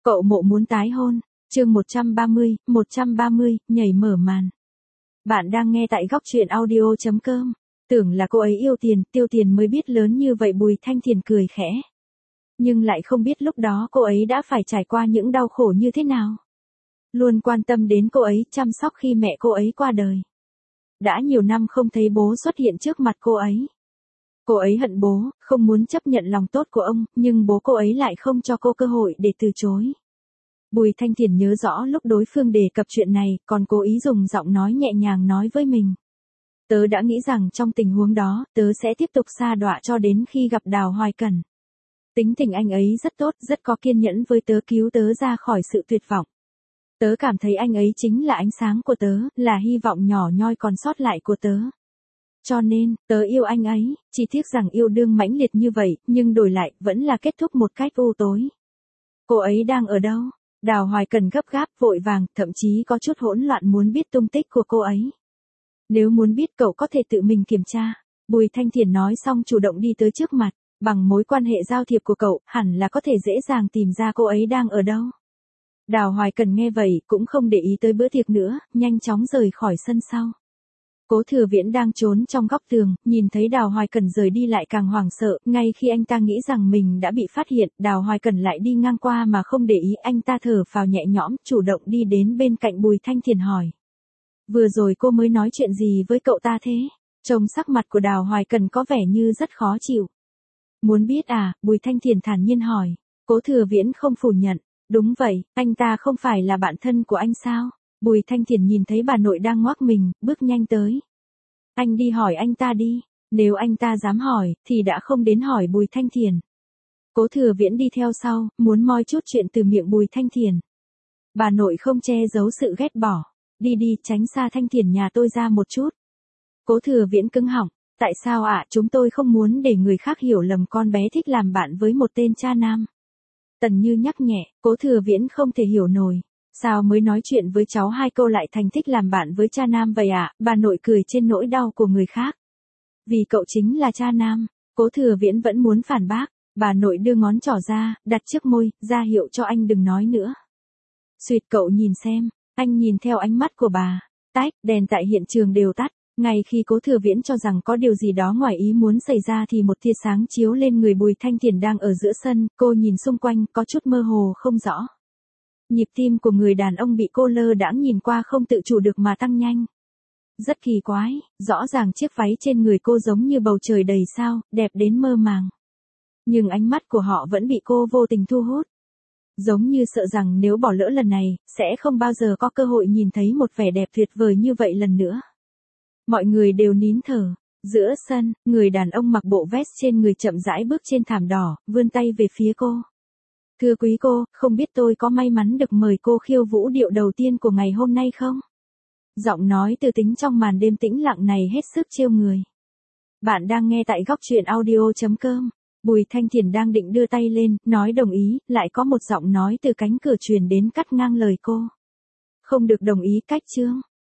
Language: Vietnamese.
Cậu Mộ muốn tái hôn, chương 130, nhảy mở màn. Bạn đang nghe tại góc truyện audio.com. Tưởng là cô ấy yêu tiền, tiêu tiền mới biết lớn như vậy. Bùi Thanh Thiền cười khẽ. Nhưng lại không biết lúc đó cô ấy đã phải trải qua những đau khổ như thế nào. Luôn quan tâm đến cô ấy, chăm sóc khi mẹ cô ấy qua đời. Đã nhiều năm không thấy bố xuất hiện trước mặt cô ấy. Cô ấy hận bố, không muốn chấp nhận lòng tốt của ông, nhưng bố cô ấy lại không cho cô cơ hội để từ chối. Bùi Thanh Thiền nhớ rõ lúc đối phương đề cập chuyện này, còn cố ý dùng giọng nói nhẹ nhàng nói với mình. Tớ đã nghĩ rằng trong tình huống đó, tớ sẽ tiếp tục sa đọa cho đến khi gặp Đào Hoài Cẩn. Tính tình anh ấy rất tốt, rất có kiên nhẫn với tớ, cứu tớ ra khỏi sự tuyệt vọng. Tớ cảm thấy anh ấy chính là ánh sáng của tớ, là hy vọng nhỏ nhoi còn sót lại của tớ. Cho nên, tớ yêu anh ấy, chỉ tiếc rằng yêu đương mãnh liệt như vậy, nhưng đổi lại, vẫn là kết thúc một cách u tối. Cô ấy đang ở đâu? Đào Hoài Cẩn gấp gáp, vội vàng, thậm chí có chút hỗn loạn muốn biết tung tích của cô ấy. Nếu muốn biết cậu có thể tự mình kiểm tra. Bùi Thanh Thiền nói xong chủ động đi tới trước mặt. Bằng mối quan hệ giao thiệp của cậu, hẳn là có thể dễ dàng tìm ra cô ấy đang ở đâu. Đào Hoài Cẩn nghe vậy, cũng không để ý tới bữa tiệc nữa, nhanh chóng rời khỏi sân sau. Cố Thừa Viễn đang trốn trong góc tường, nhìn thấy Đào Hoài Cẩn rời đi lại càng hoảng sợ, ngay khi anh ta nghĩ rằng mình đã bị phát hiện, Đào Hoài Cẩn lại đi ngang qua mà không để ý, anh ta thở phào nhẹ nhõm, chủ động đi đến bên cạnh Bùi Thanh Thiền hỏi. Vừa rồi cô mới nói chuyện gì với cậu ta thế? Trông sắc mặt của Đào Hoài Cẩn có vẻ như rất khó chịu. Muốn biết à? Bùi Thanh Thiền thản nhiên hỏi. Cố Thừa Viễn không phủ nhận. Đúng vậy, anh ta không phải là bạn thân của anh sao? Bùi Thanh Thiền nhìn thấy bà nội đang ngoác mình, bước nhanh tới. Anh đi hỏi anh ta đi, nếu anh ta dám hỏi, thì đã không đến hỏi Bùi Thanh Thiền. Cố Thừa Viễn đi theo sau, muốn moi chút chuyện từ miệng Bùi Thanh Thiền. Bà nội không che giấu sự ghét bỏ. Đi đi, tránh xa Thanh Thiền nhà tôi ra một chút. Cố Thừa Viễn cứng họng. Tại sao ạ? Chúng tôi không muốn để người khác hiểu lầm con bé thích làm bạn với một tên cha nam. Tần Như nhắc nhẹ, Cố Thừa Viễn không thể hiểu nổi. Sao mới nói chuyện với cháu 2 câu lại thành thích làm bạn với cha nam vậy ạ? Bà nội cười trên nỗi đau của người khác. Vì cậu chính là cha nam. Cố Thừa Viễn vẫn muốn phản bác. Bà nội đưa ngón trỏ ra, đặt trước môi, ra hiệu cho anh đừng nói nữa. Xuyệt, cậu nhìn xem. Anh nhìn theo ánh mắt của bà. Tách, đèn tại hiện trường đều tắt. Ngay khi Cố Thừa Viễn cho rằng có điều gì đó ngoài ý muốn xảy ra thì một tia sáng chiếu lên người Bùi Thanh Thiền đang ở giữa sân, cô nhìn xung quanh, có chút mơ hồ không rõ. Nhịp tim của người đàn ông bị cô lơ đãng nhìn qua không tự chủ được mà tăng nhanh. Rất kỳ quái, rõ ràng chiếc váy trên người cô giống như bầu trời đầy sao, đẹp đến mơ màng. Nhưng ánh mắt của họ vẫn bị cô vô tình thu hút. Giống như sợ rằng nếu bỏ lỡ lần này, sẽ không bao giờ có cơ hội nhìn thấy một vẻ đẹp tuyệt vời như vậy lần nữa. Mọi người đều nín thở. Giữa sân, người đàn ông mặc bộ vest trên người chậm rãi bước trên thảm đỏ, vươn tay về phía cô. Thưa quý cô, không biết tôi có may mắn được mời cô khiêu vũ điệu đầu tiên của ngày hôm nay không? Giọng nói từ tính trong màn đêm tĩnh lặng này hết sức trêu người. Bạn đang nghe tại góc truyện audio.com. Bùi Thanh Thiền đang định đưa tay lên, nói đồng ý, lại có một giọng nói từ cánh cửa truyền đến cắt ngang lời cô. Không được đồng ý, cách chương.